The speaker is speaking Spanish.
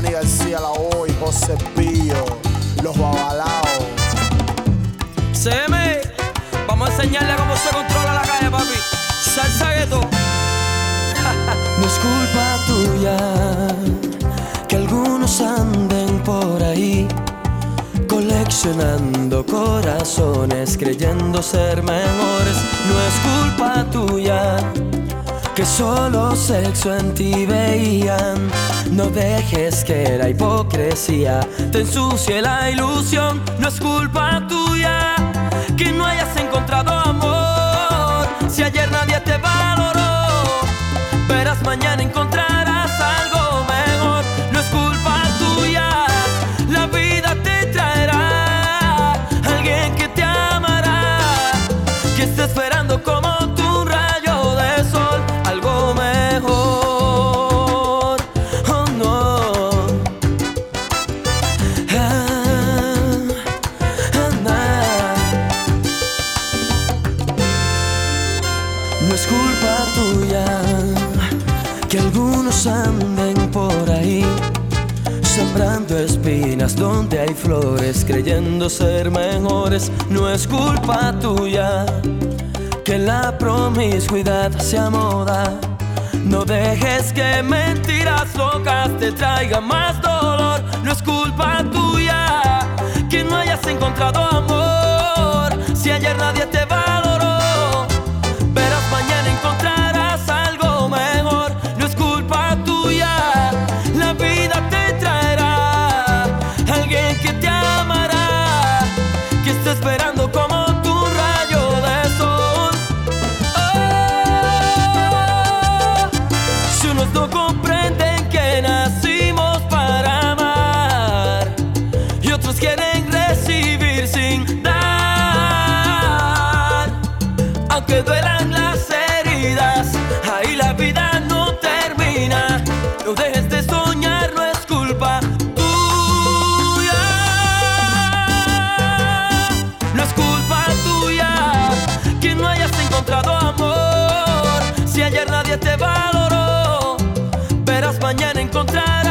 Manny García, la hoy, José Pío, los babalaos. CM, vamos a enseñarle cómo se controla la calle, papi. Salsa gueto. No es culpa tuya que algunos anden por ahí coleccionando corazones, creyendo ser mejores. No es culpa tuya que solo sexo en ti veían. No dejes que la hipocresía te ensucie la ilusión. No es culpa tuya que no hayas encontrado amor. Si ayer nadie te valoró, verás mañana encontrarás algo mejor. No es culpa tuya, la vida te traerá alguien que te amará, que esté esperando como tú un rayo de sol, algo mejor. Oh no. No es culpa tuya que algunos anden por ahí sembrando espinas donde hay flores, creyendo ser mejores. No es culpa tuya que la promiscuidad sea moda. No dejes que mentiras locas te traigan más dolor. No es culpa tuya que no hayas encontrado amor. Si ayer nadie te valoró, verás mañana encontrarás algo mejor. No es culpa tuya, la vida te traerá alguien que te amará, que está esperando como tu rayo de sol. Oh, si unos no comprenden que nacimos para amar y otros quieren recibir sin dar, aunque duelan las heridas, ahí la vida no termina. No dejes de soñar, no es culpa tuya. No es culpa tuya que no hayas encontrado amor. Si ayer nadie te valoró, verás mañana encontrar